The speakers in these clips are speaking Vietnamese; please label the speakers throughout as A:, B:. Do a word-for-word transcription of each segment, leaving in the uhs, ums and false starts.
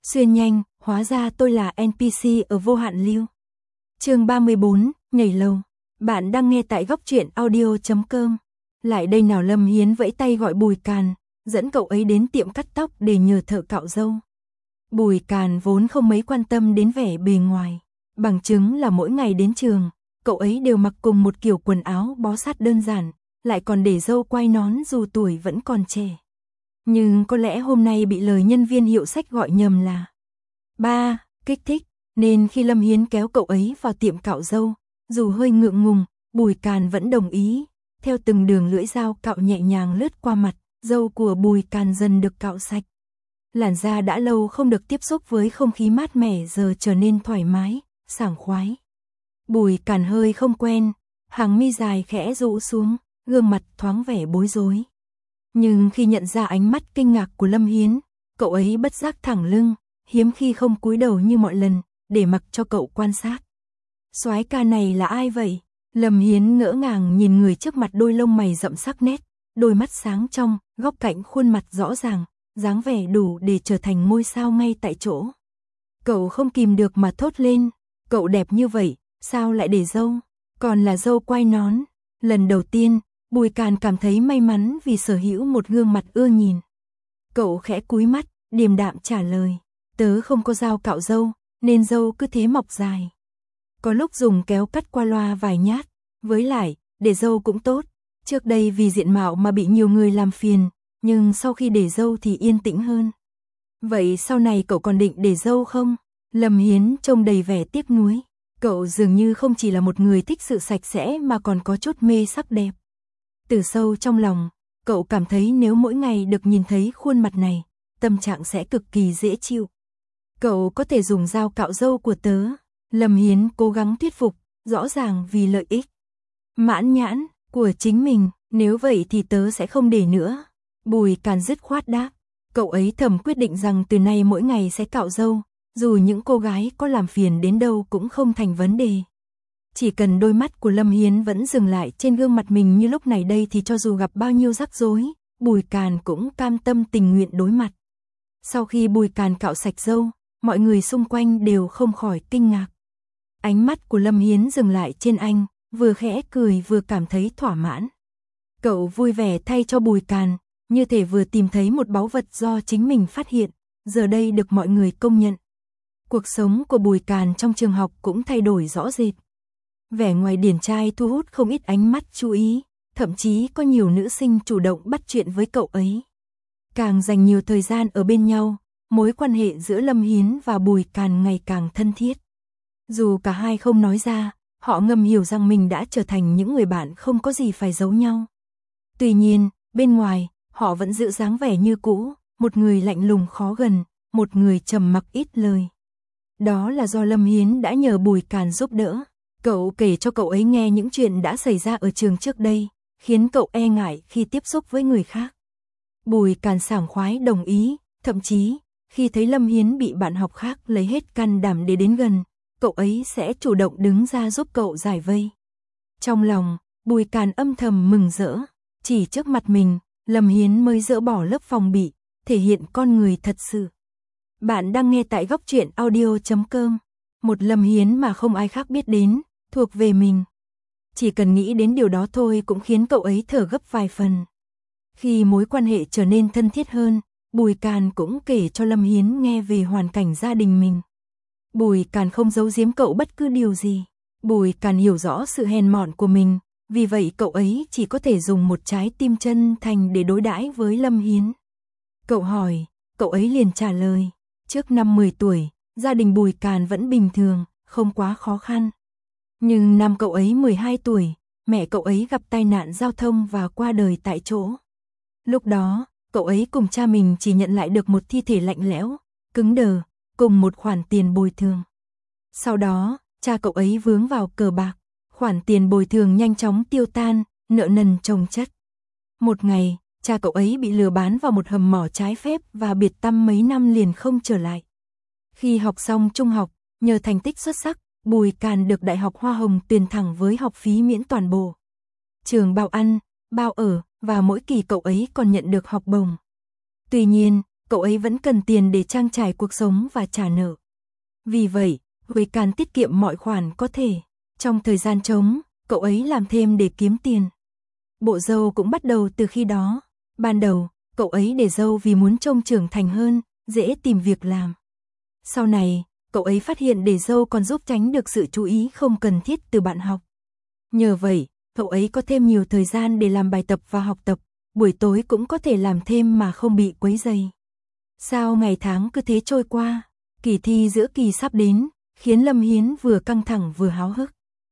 A: Xuyên nhanh, hóa ra tôi là en pê xê ở Vô Hạn Lưu. Chương ba mươi bốn, nhảy lầu. Bạn đang nghe tại góc truyện audio chấm com. Lại đây nào, Lâm Hiến vẫy tay gọi Bùi Càn, dẫn cậu ấy đến tiệm cắt tóc để nhờ thợ cạo râu. Bùi Càn vốn không mấy quan tâm đến vẻ bề ngoài, bằng chứng là mỗi ngày đến trường, cậu ấy đều mặc cùng một kiểu quần áo bó sát đơn giản, lại còn để râu quai nón dù tuổi vẫn còn trẻ. Nhưng có lẽ hôm nay bị lời nhân viên hiệu sách gọi nhầm là ba, kích thích, nên khi Lâm Hiến kéo cậu ấy vào tiệm cạo râu, dù hơi ngượng ngùng, Bùi Càn vẫn đồng ý. Theo từng đường lưỡi dao cạo nhẹ nhàng lướt qua mặt, râu của Bùi Càn dần được cạo sạch. Làn da đã lâu không được tiếp xúc với không khí mát mẻ giờ trở nên thoải mái, sảng khoái. Bùi Càn hơi không quen, hàng mi dài khẽ rũ xuống, gương mặt thoáng vẻ bối rối. Nhưng khi nhận ra ánh mắt kinh ngạc của Lâm Hiến, cậu ấy bất giác thẳng lưng, hiếm khi không cúi đầu như mọi lần, để mặc cho cậu quan sát. Soái ca này là ai vậy? Lâm Hiến ngỡ ngàng nhìn người trước mặt, đôi lông mày rậm sắc nét, đôi mắt sáng trong, góc cạnh khuôn mặt rõ ràng, dáng vẻ đủ để trở thành ngôi sao ngay tại chỗ. Cậu không kìm được mà thốt lên, cậu đẹp như vậy, sao lại để râu, còn là râu quai nón. Lần đầu tiên, Bùi Càn cảm thấy may mắn vì sở hữu một gương mặt ưa nhìn. Cậu khẽ cúi mắt, điềm đạm trả lời, tớ không có dao cạo râu, nên râu cứ thế mọc dài. Có lúc dùng kéo cắt qua loa vài nhát, với lại, để râu cũng tốt. Trước đây vì diện mạo mà bị nhiều người làm phiền, nhưng sau khi để râu thì yên tĩnh hơn. Vậy sau này cậu còn định để râu không? Lâm Hiến trông đầy vẻ tiếc nuối. Cậu dường như không chỉ là một người thích sự sạch sẽ mà còn có chút mê sắc đẹp. Từ sâu trong lòng, cậu cảm thấy nếu mỗi ngày được nhìn thấy khuôn mặt này, tâm trạng sẽ cực kỳ dễ chịu. Cậu có thể dùng dao cạo râu của tớ. Lâm Hiến cố gắng thuyết phục, rõ ràng vì lợi ích mãn nhãn của chính mình, nếu vậy thì tớ sẽ không để nữa. Bùi Càn dứt khoát đáp. Cậu ấy thầm quyết định rằng từ nay mỗi ngày sẽ cạo râu, dù những cô gái có làm phiền đến đâu cũng không thành vấn đề. Chỉ cần đôi mắt của Lâm Hiến vẫn dừng lại trên gương mặt mình như lúc này đây thì cho dù gặp bao nhiêu rắc rối, Bùi Càn cũng cam tâm tình nguyện đối mặt. Sau khi Bùi Càn cạo sạch râu, mọi người xung quanh đều không khỏi kinh ngạc. Ánh mắt của Lâm Hiến dừng lại trên anh, vừa khẽ cười vừa cảm thấy thỏa mãn. Cậu vui vẻ thay cho Bùi Càn, như thể vừa tìm thấy một báu vật do chính mình phát hiện, giờ đây được mọi người công nhận. Cuộc sống của Bùi Càn trong trường học cũng thay đổi rõ rệt. Vẻ ngoài điển trai thu hút không ít ánh mắt chú ý, thậm chí có nhiều nữ sinh chủ động bắt chuyện với cậu ấy. Càng dành nhiều thời gian ở bên nhau, mối quan hệ giữa Lâm Hiến và Bùi Càn ngày càng thân thiết. Dù cả hai không nói ra, họ ngầm hiểu rằng mình đã trở thành những người bạn không có gì phải giấu nhau. Tuy nhiên, bên ngoài, họ vẫn giữ dáng vẻ như cũ, một người lạnh lùng khó gần, một người trầm mặc ít lời. Đó là do Lâm Hiến đã nhờ Bùi Càn giúp đỡ. Cậu kể cho cậu ấy nghe những chuyện đã xảy ra ở trường trước đây, khiến cậu e ngại khi tiếp xúc với người khác. Bùi Càn sảng khoái đồng ý, thậm chí, khi thấy Lâm Hiến bị bạn học khác lấy hết can đảm để đến gần, cậu ấy sẽ chủ động đứng ra giúp cậu giải vây. Trong lòng, Bùi Càn âm thầm mừng rỡ, chỉ trước mặt mình, Lâm Hiến mới dỡ bỏ lớp phòng bị, thể hiện con người thật sự. Bạn đang nghe tại góc truyện audio chấm com, một Lâm Hiến mà không ai khác biết đến, thuộc về mình. Chỉ cần nghĩ đến điều đó thôi cũng khiến cậu ấy thở gấp vài phần. Khi mối quan hệ trở nên thân thiết hơn, Bùi Càn cũng kể cho Lâm Hiến nghe về hoàn cảnh gia đình mình. Bùi Càn không giấu giếm cậu bất cứ điều gì. Bùi Càn hiểu rõ sự hèn mọn của mình, vì vậy cậu ấy chỉ có thể dùng một trái tim chân thành để đối đãi với Lâm Hiến. Cậu hỏi, cậu ấy liền trả lời. Trước năm mười tuổi, gia đình Bùi Càn vẫn bình thường, không quá khó khăn. Nhưng năm cậu ấy mười hai tuổi, mẹ cậu ấy gặp tai nạn giao thông và qua đời tại chỗ. Lúc đó, cậu ấy cùng cha mình chỉ nhận lại được một thi thể lạnh lẽo, cứng đờ, cùng một khoản tiền bồi thường. Sau đó, cha cậu ấy vướng vào cờ bạc, khoản tiền bồi thường nhanh chóng tiêu tan, nợ nần chồng chất. Một ngày, cha cậu ấy bị lừa bán vào một hầm mỏ trái phép và biệt tăm mấy năm liền không trở lại. Khi học xong trung học, nhờ thành tích xuất sắc, Bùi Càn được Đại học Hoa Hồng tuyển thẳng với học phí miễn toàn bộ. Trường bao ăn, bao ở, và mỗi kỳ cậu ấy còn nhận được học bổng. Tuy nhiên, cậu cậu ấy vẫn cần tiền để trang trải cuộc sống và trả nợ. Vì vậy, Bùi Càn tiết kiệm mọi khoản có thể. Trong thời gian trống, cậu ấy làm thêm để kiếm tiền. Bộ dâu cũng bắt đầu từ khi đó. Ban đầu, cậu ấy để dâu vì muốn trông trưởng thành hơn, dễ tìm việc làm. Sau này, cậu ấy phát hiện để dâu còn giúp tránh được sự chú ý không cần thiết từ bạn học. Nhờ vậy, cậu ấy có thêm nhiều thời gian để làm bài tập và học tập, buổi tối cũng có thể làm thêm mà không bị quấy rầy. Sao ngày tháng cứ thế trôi qua, kỳ thi giữa kỳ sắp đến, khiến Lâm Hiến vừa căng thẳng vừa háo hức.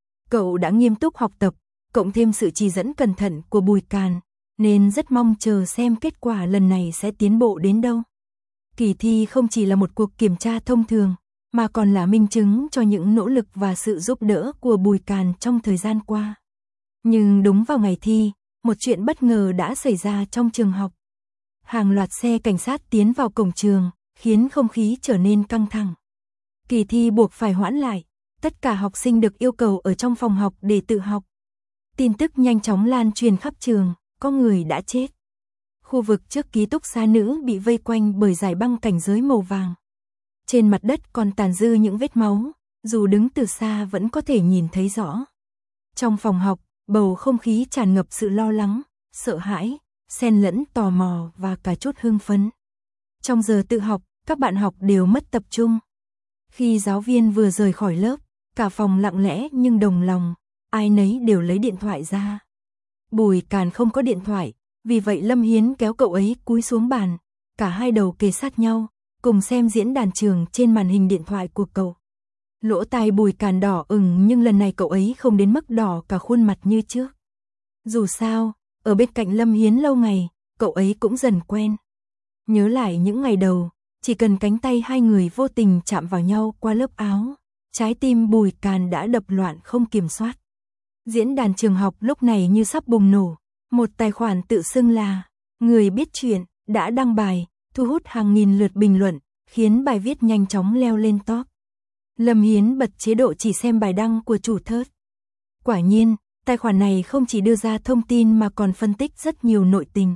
A: Cậu đã nghiêm túc học tập, cộng thêm sự chỉ dẫn cẩn thận của Bùi Càn, nên rất mong chờ xem kết quả lần này sẽ tiến bộ đến đâu. Kỳ thi không chỉ là một cuộc kiểm tra thông thường, mà còn là minh chứng cho những nỗ lực và sự giúp đỡ của Bùi Càn trong thời gian qua. Nhưng đúng vào ngày thi, một chuyện bất ngờ đã xảy ra trong trường học. Hàng loạt xe cảnh sát tiến vào cổng trường, khiến không khí trở nên căng thẳng. Kỳ thi buộc phải hoãn lại, tất cả học sinh được yêu cầu ở trong phòng học để tự học. Tin tức nhanh chóng lan truyền khắp trường, có người đã chết. Khu vực trước ký túc xá nữ bị vây quanh bởi dải băng cảnh giới màu vàng. Trên mặt đất còn tàn dư những vết máu, dù đứng từ xa vẫn có thể nhìn thấy rõ. Trong phòng học, bầu không khí tràn ngập sự lo lắng, sợ hãi, xen lẫn tò mò và cả chút hưng phấn. Trong giờ tự học, các bạn học đều mất tập trung. Khi giáo viên vừa rời khỏi lớp, cả phòng lặng lẽ nhưng đồng lòng, ai nấy đều lấy điện thoại ra. Bùi Càn không có điện thoại, vì vậy Lâm Hiến kéo cậu ấy cúi xuống bàn, cả hai đầu kề sát nhau, cùng xem diễn đàn trường trên màn hình điện thoại của cậu. Lỗ tai Bùi Càn đỏ ửng nhưng lần này cậu ấy không đến mức đỏ cả khuôn mặt như trước. Dù sao, ở bên cạnh Lâm Hiến lâu ngày, cậu ấy cũng dần quen. Nhớ lại những ngày đầu, chỉ cần cánh tay hai người vô tình chạm vào nhau qua lớp áo, trái tim Bùi Càn đã đập loạn không kiểm soát. Diễn đàn trường học lúc này như sắp bùng nổ, một tài khoản tự xưng là người biết chuyện đã đăng bài, thu hút hàng nghìn lượt bình luận, khiến bài viết nhanh chóng leo lên top. Lâm Hiến bật chế độ chỉ xem bài đăng của chủ thớt. Quả nhiên, tài khoản này không chỉ đưa ra thông tin mà còn phân tích rất nhiều nội tình.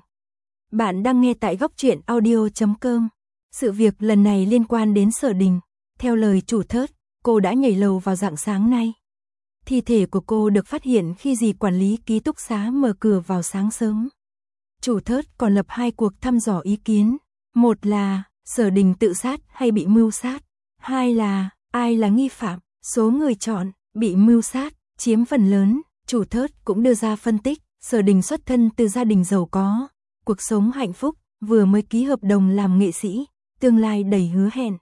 A: Bạn đang nghe tại góc truyện audio chấm com. Sự việc lần này liên quan đến Sở Đình. Theo lời chủ thớt, cô đã nhảy lầu vào rạng sáng nay. Thi thể của cô được phát hiện khi dì quản lý ký túc xá mở cửa vào sáng sớm. Chủ thớt còn lập hai cuộc thăm dò ý kiến. Một là, Sở Đình tự sát hay bị mưu sát. Hai là, ai là nghi phạm. Số người chọn, bị mưu sát, chiếm phần lớn. Chủ thớt cũng đưa ra phân tích, Sở Đình xuất thân từ gia đình giàu có, cuộc sống hạnh phúc, vừa mới ký hợp đồng làm nghệ sĩ, tương lai đầy hứa hẹn.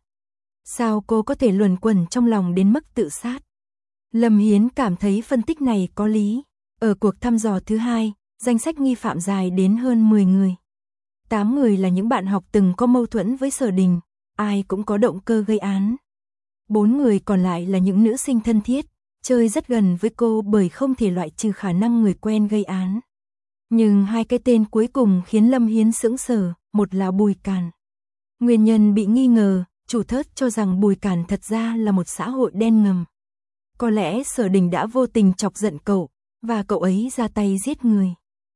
A: Sao cô có thể luẩn quẩn trong lòng đến mức tự sát? Lâm Hiến cảm thấy phân tích này có lý. Ở cuộc thăm dò thứ hai, danh sách nghi phạm dài đến hơn mười người. tám người là những bạn học từng có mâu thuẫn với Sở Đình, ai cũng có động cơ gây án. bốn người còn lại là những nữ sinh thân thiết, chơi rất gần với cô bởi không thể loại trừ khả năng người quen gây án. Nhưng hai cái tên cuối cùng khiến Lâm Hiến sững sờ, một là Bùi Càn. Nguyên nhân bị nghi ngờ, chủ thớt cho rằng Bùi Càn thật ra là một xã hội đen ngầm. Có lẽ Sở Đình đã vô tình chọc giận cậu, và cậu ấy ra tay giết người.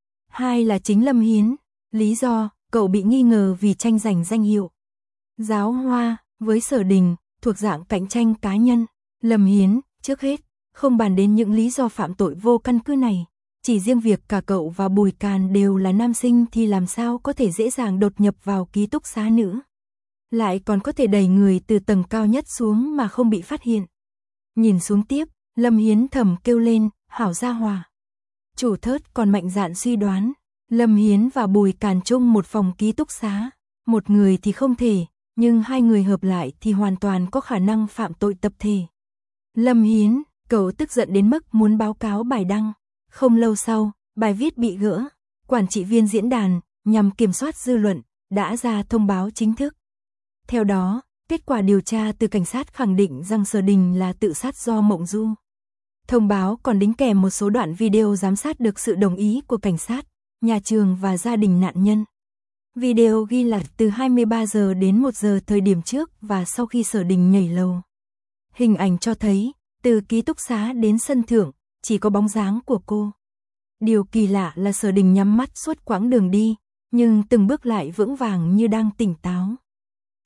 A: Hai là chính Lâm Hiến, lý do, cậu bị nghi ngờ vì tranh giành danh hiệu. Giáo hoa, với Sở Đình, thuộc dạng cạnh tranh cá nhân. Lâm Hiến, trước hết, không bàn đến những lý do phạm tội vô căn cứ này. Chỉ riêng việc cả cậu và Bùi Càn đều là nam sinh thì làm sao có thể dễ dàng đột nhập vào ký túc xá nữ. Lại còn có thể đẩy người từ tầng cao nhất xuống mà không bị phát hiện. Nhìn xuống tiếp, Lâm Hiến thầm kêu lên, hảo gia hòa. Chủ thớt còn mạnh dạn suy đoán, Lâm Hiến và Bùi Càn chung một phòng ký túc xá. Một người thì không thể, nhưng hai người hợp lại thì hoàn toàn có khả năng phạm tội tập thể. Lâm Hiến, cậu tức giận đến mức muốn báo cáo bài đăng. Không lâu sau, bài viết bị gỡ. Quản trị viên diễn đàn, nhằm kiểm soát dư luận, đã ra thông báo chính thức. Theo đó, kết quả điều tra từ cảnh sát khẳng định rằng Sở Đình là tự sát do mộng du. Thông báo còn đính kèm một số đoạn video giám sát được sự đồng ý của cảnh sát, nhà trường và gia đình nạn nhân. Video ghi lại từ hai mươi ba giờ đến một giờ thời điểm trước và sau khi Sở Đình nhảy lầu. Hình ảnh cho thấy, từ ký túc xá đến sân thượng, chỉ có bóng dáng của cô. Điều kỳ lạ là Sở Đình nhắm mắt suốt quãng đường đi, nhưng từng bước lại vững vàng như đang tỉnh táo.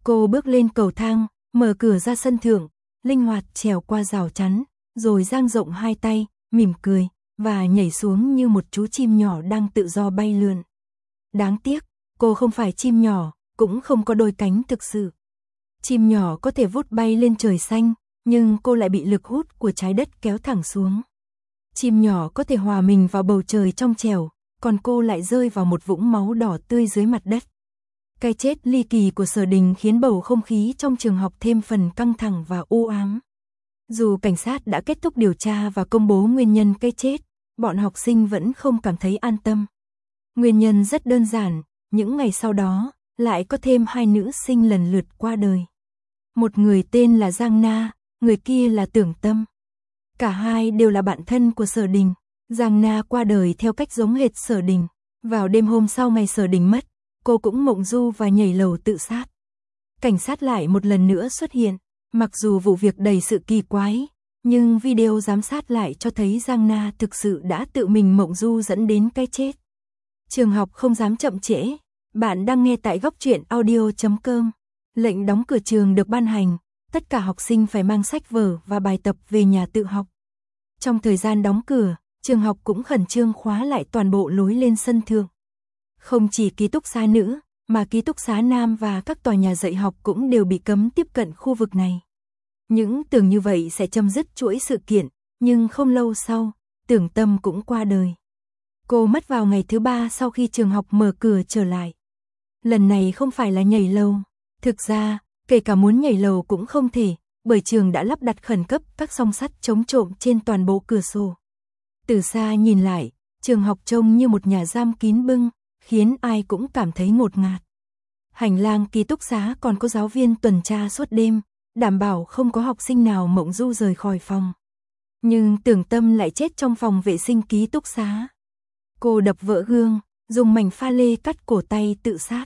A: Cô bước lên cầu thang, mở cửa ra sân thượng, linh hoạt trèo qua rào chắn, rồi dang rộng hai tay, mỉm cười, và nhảy xuống như một chú chim nhỏ đang tự do bay lượn. Đáng tiếc, cô không phải chim nhỏ, cũng không có đôi cánh thực sự. Chim nhỏ có thể vút bay lên trời xanh, nhưng cô lại bị lực hút của trái đất kéo thẳng xuống. Chim nhỏ có thể hòa mình vào bầu trời trong trẻo, còn cô lại rơi vào một vũng máu đỏ tươi dưới mặt đất. Cái chết ly kỳ của Sở Đình khiến bầu không khí trong trường học thêm phần căng thẳng và u ám. Dù cảnh sát đã kết thúc điều tra và công bố nguyên nhân cái chết, bọn học sinh vẫn không cảm thấy an tâm. Nguyên nhân rất đơn giản, những ngày sau đó, lại có thêm hai nữ sinh lần lượt qua đời. Một người tên là Giang Na, người kia là Tưởng Tâm. Cả hai đều là bạn thân của Sở Đình. Giang Na qua đời theo cách giống hệt Sở Đình. Vào đêm hôm sau ngày Sở Đình mất, cô cũng mộng du và nhảy lầu tự sát. Cảnh sát lại một lần nữa xuất hiện, mặc dù vụ việc đầy sự kỳ quái, nhưng video giám sát lại cho thấy Giang Na thực sự đã tự mình mộng du dẫn đến cái chết. Trường học không dám chậm trễ. Bạn đang nghe tại góc truyện audio chấm com. Lệnh đóng cửa trường được ban hành, tất cả học sinh phải mang sách vở và bài tập về nhà tự học. Trong thời gian đóng cửa, trường học cũng khẩn trương khóa lại toàn bộ lối lên sân thượng. Không chỉ ký túc xá nữ, mà ký túc xá nam và các tòa nhà dạy học cũng đều bị cấm tiếp cận khu vực này. Những tưởng như vậy sẽ chấm dứt chuỗi sự kiện, nhưng không lâu sau, Tưởng Tâm cũng qua đời. Cô mất vào ngày thứ ba sau khi trường học mở cửa trở lại. Lần này không phải là nhảy lầu. Thực ra, kể cả muốn nhảy lầu cũng không thể, bởi trường đã lắp đặt khẩn cấp các song sắt chống trộm trên toàn bộ cửa sổ. Từ xa nhìn lại, trường học trông như một nhà giam kín bưng, khiến ai cũng cảm thấy ngột ngạt. Hành lang ký túc xá còn có giáo viên tuần tra suốt đêm, đảm bảo không có học sinh nào mộng du rời khỏi phòng. Nhưng Tưởng Tâm lại chết trong phòng vệ sinh ký túc xá. Cô đập vỡ gương, dùng mảnh pha lê cắt cổ tay tự sát.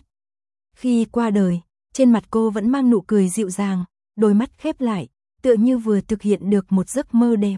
A: Khi qua đời, trên mặt cô vẫn mang nụ cười dịu dàng, đôi mắt khép lại, tựa như vừa thực hiện được một giấc mơ đẹp.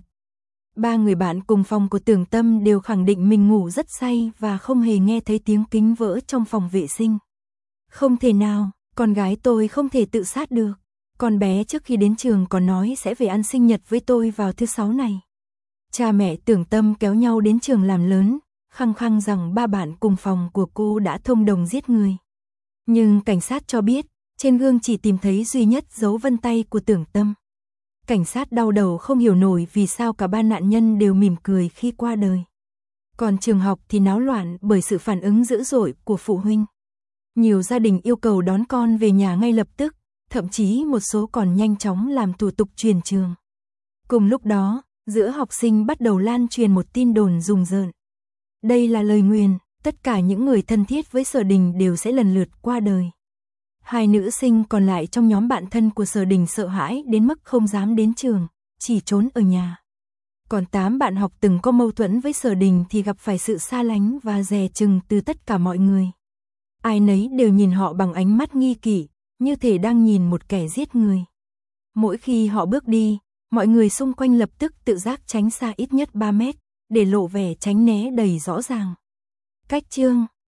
A: Ba người bạn cùng phòng của Tưởng Tâm đều khẳng định mình ngủ rất say và không hề nghe thấy tiếng kính vỡ trong phòng vệ sinh. Không thể nào, con gái tôi không thể tự sát được. Con bé trước khi đến trường còn nói sẽ về ăn sinh nhật với tôi vào thứ sáu này. Cha mẹ Tưởng Tâm kéo nhau đến trường làm lớn, khăng khăng rằng ba bạn cùng phòng của cô đã thông đồng giết người. Nhưng cảnh sát cho biết, trên gương chỉ tìm thấy duy nhất dấu vân tay của Tưởng Tâm. Cảnh sát đau đầu không hiểu nổi vì sao cả ba nạn nhân đều mỉm cười khi qua đời. Còn trường học thì náo loạn bởi sự phản ứng dữ dội của phụ huynh. Nhiều gia đình yêu cầu đón con về nhà ngay lập tức, thậm chí một số còn nhanh chóng làm thủ tục chuyển trường. Cùng lúc đó, giữa học sinh bắt đầu lan truyền một tin đồn rùng rợn. Đây là lời nguyền, tất cả những người thân thiết với Sở Đình đều sẽ lần lượt qua đời. Hai nữ sinh còn lại trong nhóm bạn thân của Sở Đình sợ hãi đến mức không dám đến trường, chỉ trốn ở nhà. Còn tám bạn học từng có mâu thuẫn với Sở Đình thì gặp phải sự xa lánh và dè chừng từ tất cả mọi người. Ai nấy đều nhìn họ bằng ánh mắt nghi kỵ, như thể đang nhìn một kẻ giết người. Mỗi khi họ bước đi, mọi người xung quanh lập tức tự giác tránh xa ít nhất ba mét, để lộ vẻ tránh né đầy rõ ràng. Cách chương